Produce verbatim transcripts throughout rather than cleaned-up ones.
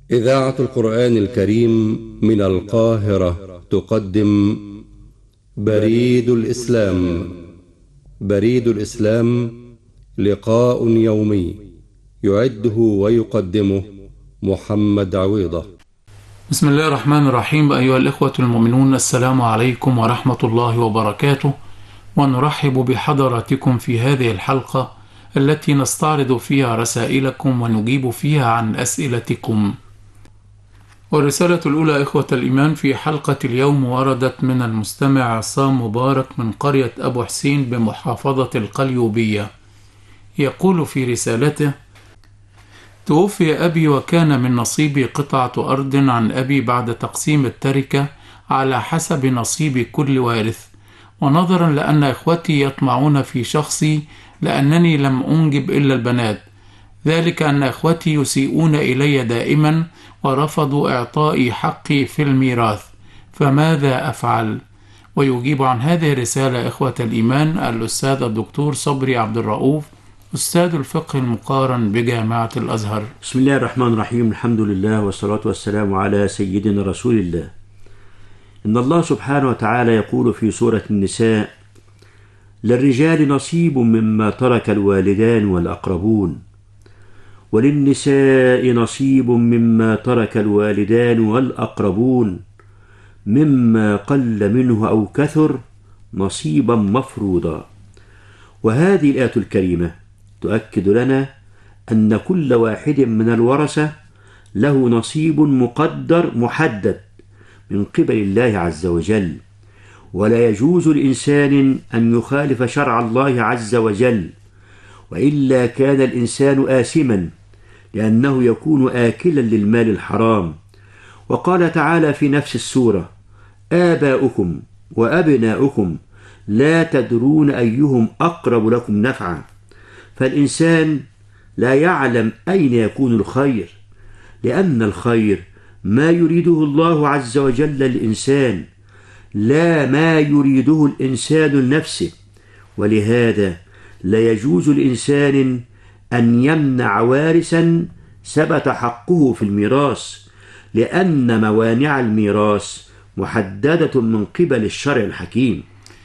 إذاعة القرآن الكريم من القاهرة تقدم بريد الإسلام. بريد الإسلام لقاء يومي يعده ويقدمه محمد عويضة. بسم الله الرحمن الرحيم. أيها الإخوة المؤمنون، السلام عليكم ورحمة الله وبركاته، ونرحب بحضراتكم في هذه الحلقة التي نستعرض فيها رسائلكم ونجيب فيها عن أسئلتكم. والرسالة الأولى إخوة الإيمان في حلقة اليوم وردت من المستمع عصام مبارك من قرية أبو حسين بمحافظة القليوبية. يقول في رسالته: توفي أبي وكان من نصيبي قطعة أرض عن أبي بعد تقسيم التركة على حسب نصيب كل وارث، ونظرا لأن إخوتي يطمعون في شخصي لأنني لم أنجب إلا البنات، ذلك أن إخوتي يسيئون إلي دائما ورفضوا إعطائي حقي في الميراث، فماذا أفعل؟ ويجيب عن هذه الرسالة إخوة الإيمان الأستاذ الدكتور صبري عبد الرؤوف، أستاذ الفقه المقارن بجامعة الأزهر. بسم الله الرحمن الرحيم. الحمد لله والصلاة والسلام على سيدنا رسول الله. إن الله سبحانه وتعالى يقول في سورة النساء: للرجال نصيب مما ترك الوالدان والأقربون، وللنساء نصيب مما ترك الوالدان والأقربون، مما قل منه أو كثر نصيبا مفروضا. وهذه الآية الكريمة تؤكد لنا أن كل واحد من الورثة له نصيب مقدر محدد من قبل الله عز وجل، ولا يجوز لإنسان أن يخالف شرع الله عز وجل، وإلا كان الإنسان آثما لأنه يكون آكلا للمال الحرام. وقال تعالى في نفس السورة: آباؤكم وأبناؤكم لا تدرون أيهم أقرب لكم نفعا. فالإنسان لا يعلم أين يكون الخير، لأن الخير ما يريده الله عز وجل للإنسان، لا ما يريده الإنسان لنفسه. ولهذا لا يجوز لإنسان أن يمنع وارثا ثبت حقه في الميراث، لأن موانع الميراث محددة من قبل الشرع الحكيم.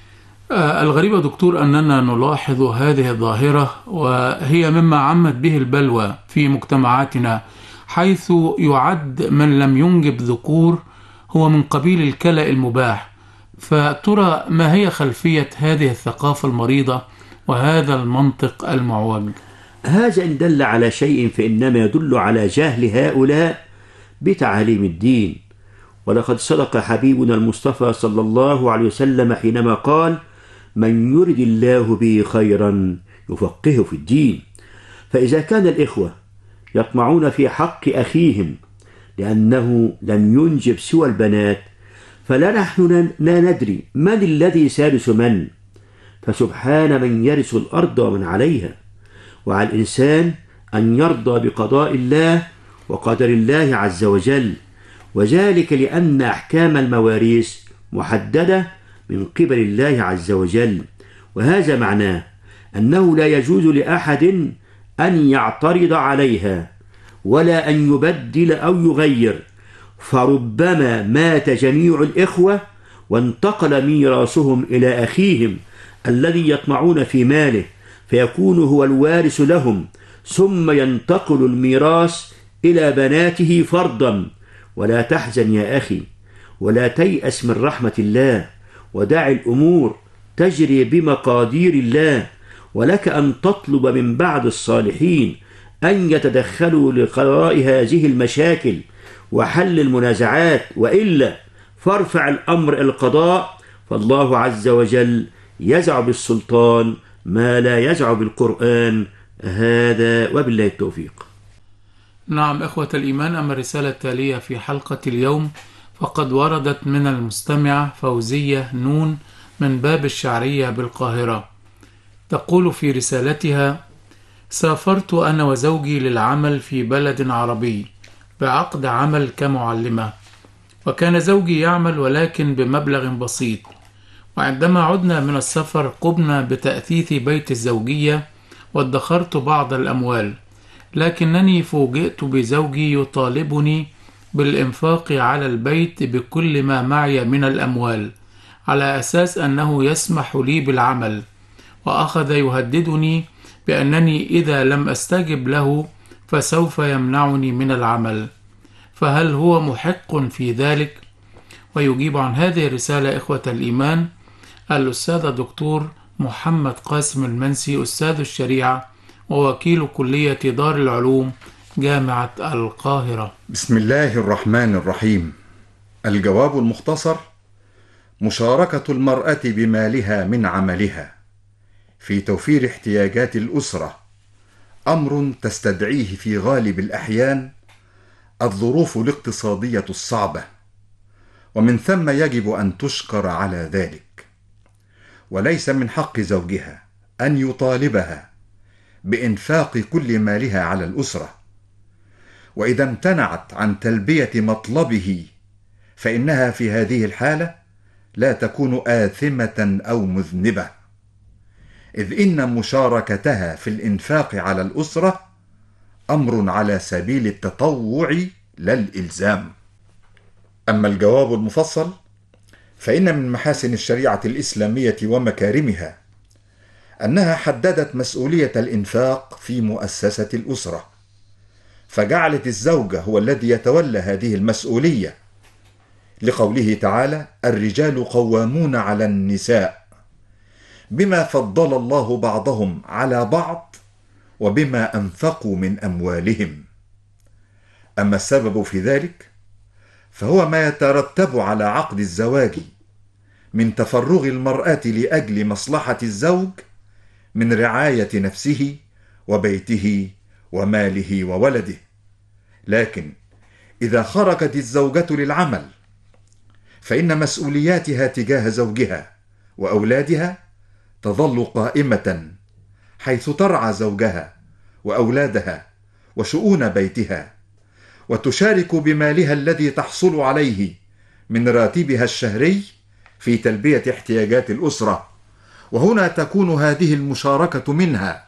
آه الغريب دكتور أننا نلاحظ هذه الظاهرة، وهي مما عمت به البلوى في مجتمعاتنا، حيث يعد من لم ينجب ذكور هو من قبيل الكلأ المباح. فترى ما هي خلفية هذه الثقافة المريضة وهذا المنطق المعوج؟ هذا إن دل على شيء فإنما يدل على جهل هؤلاء بتعاليم الدين. ولقد صدق حبيبنا المصطفى صلى الله عليه وسلم حينما قال: من يرد الله به خيرا يفقهه في الدين. فإذا كان الإخوة يطمعون في حق أخيهم لأنه لم ينجب سوى البنات، فلا نحن لا ندري من الذي سيرث من، فسبحان من يرث الأرض ومن عليها. وعلى الإنسان أن يرضى بقضاء الله وقدر الله عز وجل، وذلك لأن أحكام المواريث محددة من قبل الله عز وجل. وهذا معناه أنه لا يجوز لأحد أن يعترض عليها ولا أن يبدل أو يغير، فربما مات جميع الإخوة وانتقل ميراثهم إلى أخيهم الذي يطمعون في ماله، فيكون هو الوارث لهم، ثم ينتقل الميراث إلى بناته فرضا. ولا تحزن يا أخي، ولا تيأس من رحمة الله، ودع الأمور تجري بمقادير الله، ولك أن تطلب من بعض الصالحين أن يتدخلوا لقضاء هذه المشاكل وحل المنازعات، وإلا فارفع الأمر القضاء، فالله عز وجل يزع بالسلطان ما لا يزع بالقرآن. هذا وبالله التوفيق. نعم إخوة الإيمان، أما الرسالة التالية في حلقة اليوم فقد وردت من المستمعة فوزية نون من باب الشعرية بالقاهرة. تقول في رسالتها: سافرت أنا وزوجي للعمل في بلد عربي بعقد عمل كمعلمة، وكان زوجي يعمل ولكن بمبلغ بسيط. وعندما عدنا من السفر قمنا بتأثيث بيت الزوجية وادخرت بعض الأموال، لكنني فوجئت بزوجي يطالبني بالإنفاق على البيت بكل ما معي من الأموال على أساس أنه يسمح لي بالعمل، وأخذ يهددني بأنني إذا لم أستجب له فسوف يمنعني من العمل، فهل هو محق في ذلك؟ ويجيب عن هذه الرسالة إخوة الإيمان الأستاذ الدكتور محمد قاسم المنسي، أستاذ الشريعة ووكيل كلية دار العلوم جامعة القاهرة. بسم الله الرحمن الرحيم. الجواب المختصر: مشاركة المرأة بمالها من عملها في توفير احتياجات الأسرة أمر تستدعيه في غالب الأحيان الظروف الاقتصادية الصعبة، ومن ثم يجب أن تشكر على ذلك، وليس من حق زوجها أن يطالبها بإنفاق كل مالها على الأسرة، وإذا امتنعت عن تلبية مطلبه فإنها في هذه الحالة لا تكون آثمة أو مذنبة، إذ إن مشاركتها في الإنفاق على الأسرة أمر على سبيل التطوع لا الإلزام. أما الجواب المفصل فإن من محاسن الشريعة الإسلامية ومكارمها أنها حددت مسؤولية الإنفاق في مؤسسة الأسرة، فجعلت الزوج هو الذي يتولى هذه المسؤولية، لقوله تعالى: الرجال قوامون على النساء بما فضل الله بعضهم على بعض وبما أنفقوا من أموالهم. أما السبب في ذلك فهو ما يترتب على عقد الزواج من تفرغ المرأة لأجل مصلحة الزوج من رعاية نفسه وبيته وماله وولده. لكن إذا خرجت الزوجة للعمل فإن مسؤولياتها تجاه زوجها وأولادها تظل قائمة، حيث ترعى زوجها وأولادها وشؤون بيتها، وتشارك بمالها الذي تحصل عليه من راتبها الشهري في تلبية احتياجات الأسرة. وهنا تكون هذه المشاركة منها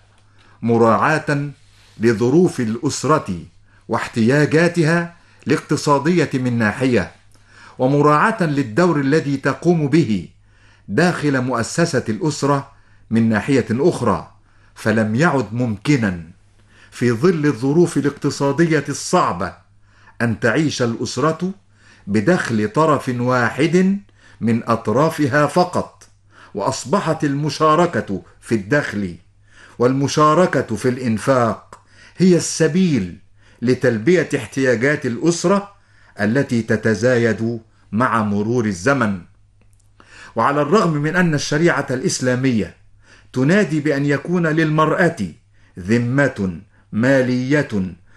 مراعاة لظروف الأسرة واحتياجاتها الاقتصادية من ناحية، ومراعاة للدور الذي تقوم به داخل مؤسسة الأسرة من ناحية أخرى. فلم يعد ممكنا في ظل الظروف الاقتصادية الصعبة أن تعيش الأسرة بدخل طرف واحد من أطرافها فقط، وأصبحت المشاركة في الدخل والمشاركة في الإنفاق هي السبيل لتلبية احتياجات الأسرة التي تتزايد مع مرور الزمن. وعلى الرغم من أن الشريعة الإسلامية تنادي بأن يكون للمرأة ذمة مالية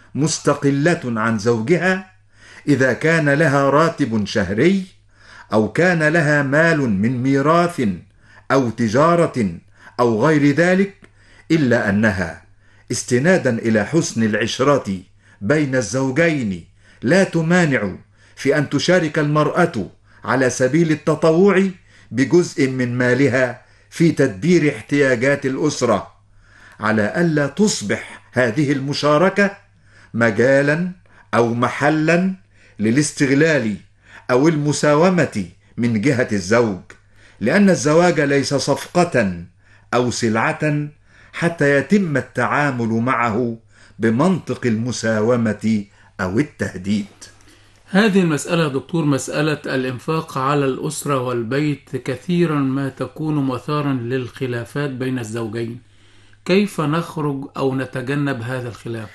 مستقلة عن زوجها إذا كان لها راتب شهري أو كان لها مال من ميراث أو تجارة أو غير ذلك، إلا أنها استنادا إلى حسن العشرة بين الزوجين لا تمانع في أن تشارك المرأة على سبيل التطوع بجزء من مالها في تدبير احتياجات الأسرة، على ألا تصبح هذه المشاركة مجالا أو محلا للاستغلال أو المساومة من جهة الزوج، لأن الزواج ليس صفقة أو سلعة حتى يتم التعامل معه بمنطق المساومة أو التهديد. هذه المسألة دكتور، مسألة الإنفاق على الأسرة والبيت كثيرا ما تكون مثارا للخلافات بين الزوجين، كيف نخرج أو نتجنب هذا الخلاف؟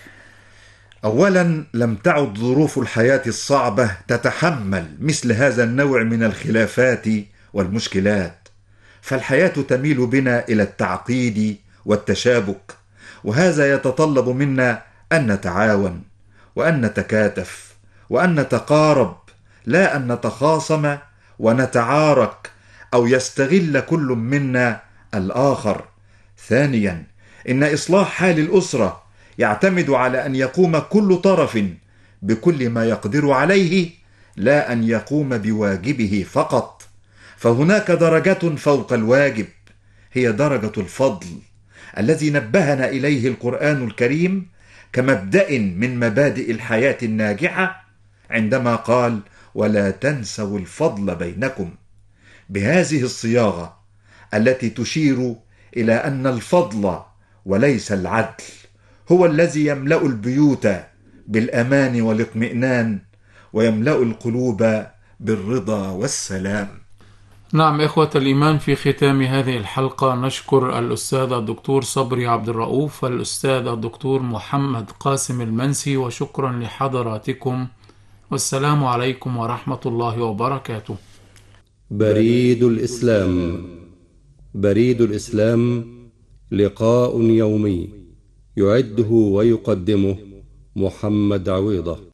أولا، لم تعد ظروف الحياة الصعبة تتحمل مثل هذا النوع من الخلافات والمشكلات، فالحياة تميل بنا إلى التعقيد والتشابك، وهذا يتطلب منا أن نتعاون وأن نتكاتف وأن نتقارب، لا أن نتخاصم ونتعارك أو يستغل كل منا الآخر. ثانيا، إن إصلاح حال الأسرة يعتمد على أن يقوم كل طرف بكل ما يقدر عليه، لا أن يقوم بواجبه فقط، فهناك درجة فوق الواجب هي درجة الفضل الذي نبهنا إليه القرآن الكريم كمبدأ من مبادئ الحياة الناجحة عندما قال: ولا تنسوا الفضل بينكم، بهذه الصياغة التي تشير إلى أن الفضل وليس العدل هو الذي يملأ البيوت بالأمان والاطمئنان ويملأ القلوب بالرضا والسلام. نعم إخوة الإيمان، في ختام هذه الحلقة نشكر الأستاذ الدكتور صبري عبد الرؤوف والأستاذ الدكتور محمد قاسم المنسي، وشكرا لحضراتكم، والسلام عليكم ورحمة الله وبركاته. بريد الإسلام. بريد الإسلام لقاء يومي يعده ويقدمه محمد عويضة.